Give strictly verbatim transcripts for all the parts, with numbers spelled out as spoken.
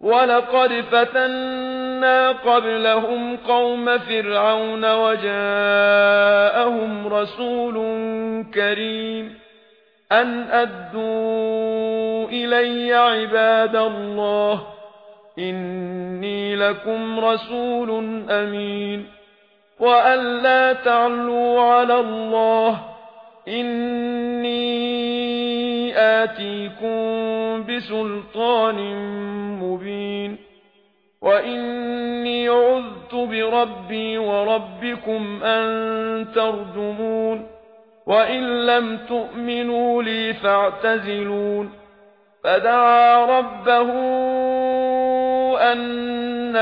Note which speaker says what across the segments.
Speaker 1: وَلَقَدْ فَتَنَّا قَبْلَهُمْ قَوْمَ فِرْعَوْنَ وَجَاءَهُمْ رَسُولٌ كَرِيمٌ أَنْ أَدُّوا إِلَيَّ عِبَادَ اللَّهِ إِنِّي لَكُمْ رَسُولٌ أَمِينٌ وَأَن لَّا تَعْلُوا عَلَى اللَّهِ إِنِّي آتِيكُم بِسُلْطَانٍ مُّبِينٍ وَإِنِّي عُذْتُ بِرَبِّي وَرَبِّكُمْ أَن تَرْجُمُونِ وَإِن لَّمْ تُؤْمِنُوا لِي فَاعْتَزِلُونِ فَدَعَا رَبَّهُ أَنَّ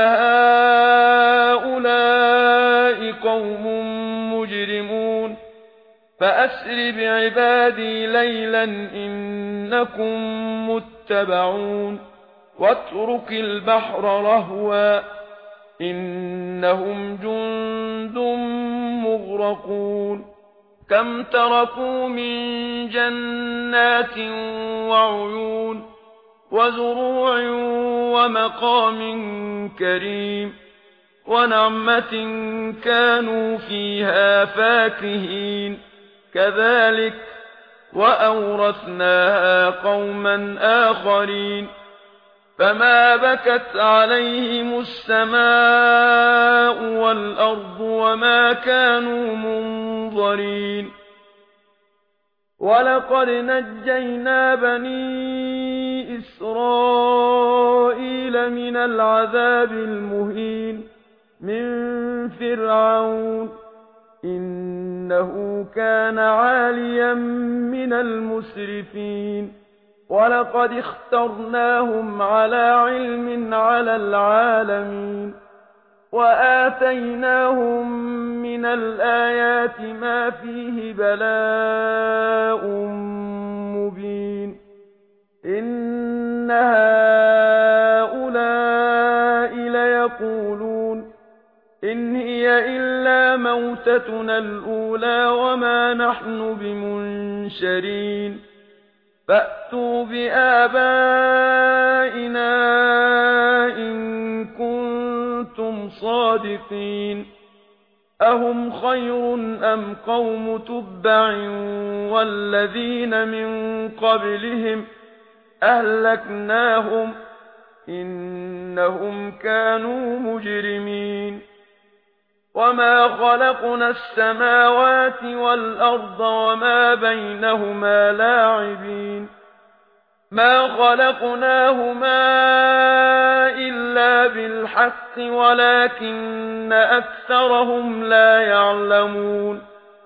Speaker 1: هَٰؤُلَاءِ قَوْمٌ مُّجْرِمُونَ فَأَسْرِ بِعِبَادِي لَيْلًا إِنَّكُم مُّتَّبَعُونَ وَاتْرُكِ الْبَحْرَ رَهْوًا إِنَّهُمْ جُندٌ مُّغْرَقُونَ كَمْ تَرَكُوا مِن جَنَّاتٍ وَعُيُونٍ وَزُرُوعٍ وَمَقَامٍ كَرِيمٍ وَنَعْمَةٍ كَانُوا فِيهَا فَاكِهِينَ كَذَلِكَ وَأَوْرَثْنَاهَا قَوْمًا آخَرِينَ فَمَا بَكَتْ عَلَيْهِمُ السَّمَاءُ وَالْأَرْضُ وَمَا كَانُوا مُنظَرِينَ وَلَقَدْ نَجَّيْنَا بَنِي إِسْرَائِيلَ مِنَ الْعَذَابِ الْمُهِينِ مِنْ فِرْعَوْنَ إِنَّهُ كَانَ عَالِيًا مِنَ الْمُسْرِفِينَ وَلَقَدِ اخْتَرْنَاهُمْ عَلَى عِلْمٍ عَلَى الْعَالَمِينَ وَآتَيْنَاهُمْ مِنَ الْآيَاتِ مَا فِيهِ بَلَاءٌ مُّبِينٌ إِنَّ هَٰؤُلَاءِ لَيَقُولُونَ إِنْ هِيَ إِلَّا مَوْتَتُنَا الْأُولَىٰ وَمَا نَحْنُ بِمُنشَرِينَ فَأْتُوا بِآبَائِنَا إِن كُنتُمْ صَادِقِينَ أَهُمْ خَيْرٌ أَمْ قَوْمُ تُبَّعٍ وَالَّذِينَ مِن قَبْلِهِمْ أَهْلَكْنَاهُمْ إِنَّهُمْ كَانُوا مُجْرِمِينَ وَمَا خَلَقْنَا السَّمَاوَاتِ وَالْأَرْضَ وَمَا بَيْنَهُمَا لَاعِبِينَ مَا خَلَقْنَاهُمَا إِلَّا بِالْحَقِّ وَلَكِنَّ أَكْثَرَهُمْ لَا يَعْلَمُونَ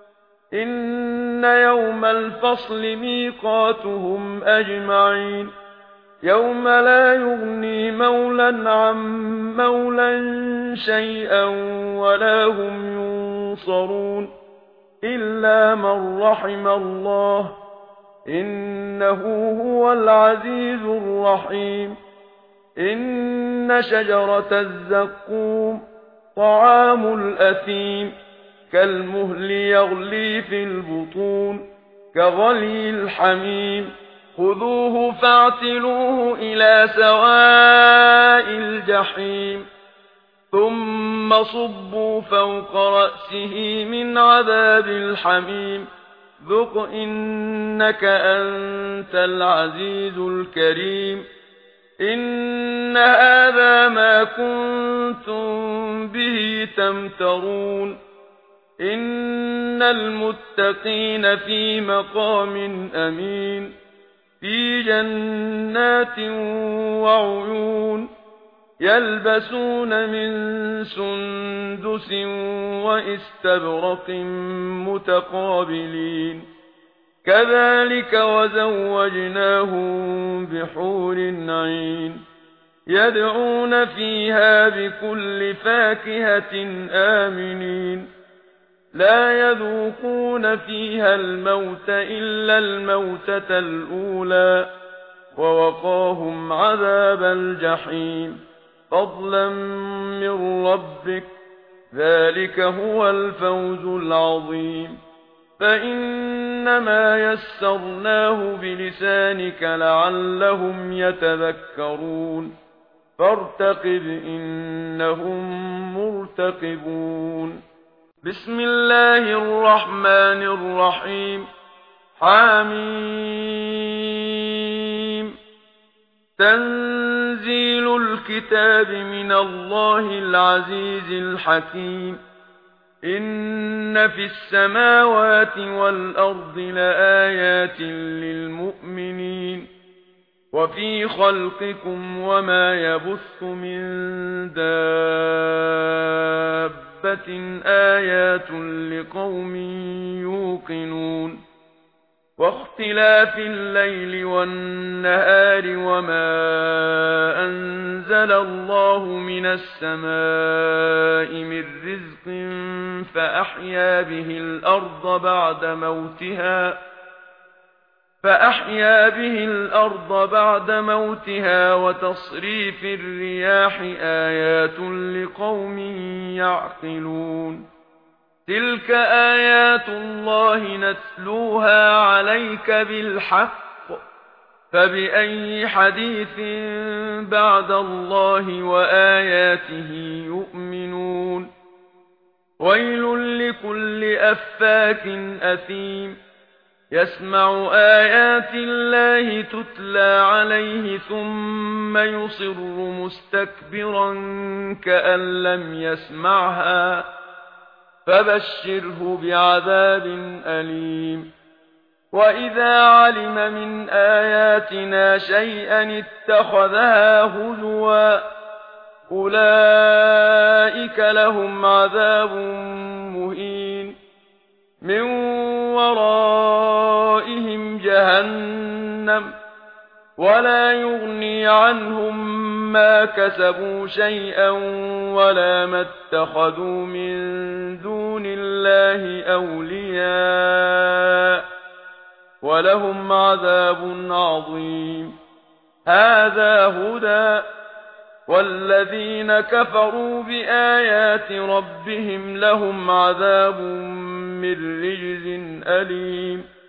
Speaker 1: إِنَّ يَوْمَ الْفَصْلِ مِيقَاتُهُمْ أَجْمَعِينَ يَوْمَ لَا يُغْنِي مَوْلًى عَن مَّوْلًى شَيْئًا وَلَا هُمْ يُنصَرُونَ إِلَّا مَن رَّحِمَ اللَّهُ إِنَّهُ هُوَ الْعَزِيزُ الرَّحِيمُ إِنَّ شَجَرَتَ الزَّقُّومِ طَعَامُ الْأَثِيمِ كَالْمُهْلِ يَغْلِي فِي الْبُطُونِ كَغَلْيِ الْحَمِيمِ خُذُوهُ فَاعْتِلُوهُ إِلَى سَوَاءِ الْجَحِيمِ ثُمَّ صُبُّوا فَوْقَ رَأْسِهِ مِنْ عَذَابِ الْحَمِيمِ ذُقْ إِنَّكَ أَنْتَ الْعَزِيزُ الْكَرِيمُ إِنَّ هَذَا مَا كُنتُم بِهِ تَمْتَرُونَ إِنَّ الْمُتَّقِينَ فِي مَقَامٍ أَمِينٍ في جنات وعيون يلبسون من سندس وإستبرق متقابلين كذلك وزوجناهم بحور عين يدعون فيها بكل فاكهة آمنين لا يذوقون فيها الموت إلا الموتة الأولى ووقاهم عذاب الجحيم فضلا من ربك ذلك هو الفوز العظيم فإنما يسرناه بلسانك لعلهم يتذكرون فارتقب إنهم مرتقبون بسم الله الرحمن الرحيم حميم تنزيل الكتاب من الله العزيز الحكيم إن في السماوات والأرض لآيات للمؤمنين وفي خلقكم وما يبث من دابة آيات لقوم يوقنون واختلاف الليل والنهار وما أنزل الله من السماء من رزق فأحيا به الأرض بعد موتها فأحيا به الأرض بعد موتها وتصريف الرياح آيات لقوم يعقلون تلك آيات الله نتلوها عليك بالحق فبأي حديث بعد الله وآياته يؤمنون ويل لكل أفاك أثيم يسمع آيات الله تتلى عليه ثم يصر مستكبرا كأن لم يسمعها فبشره بعذاب أليم وإذا علم من آياتنا شيئا اتخذها هزوا أولئك لهم عذاب مهين من ورائهم جهنم ولا يغني عنهم ما كسبوا شيئا ولا ما اتخذوا من دون الله أولياء ولهم عذاب عظيم هذا هدى والذين كفروا بآيات ربهم لهم عذاب من رجز أليم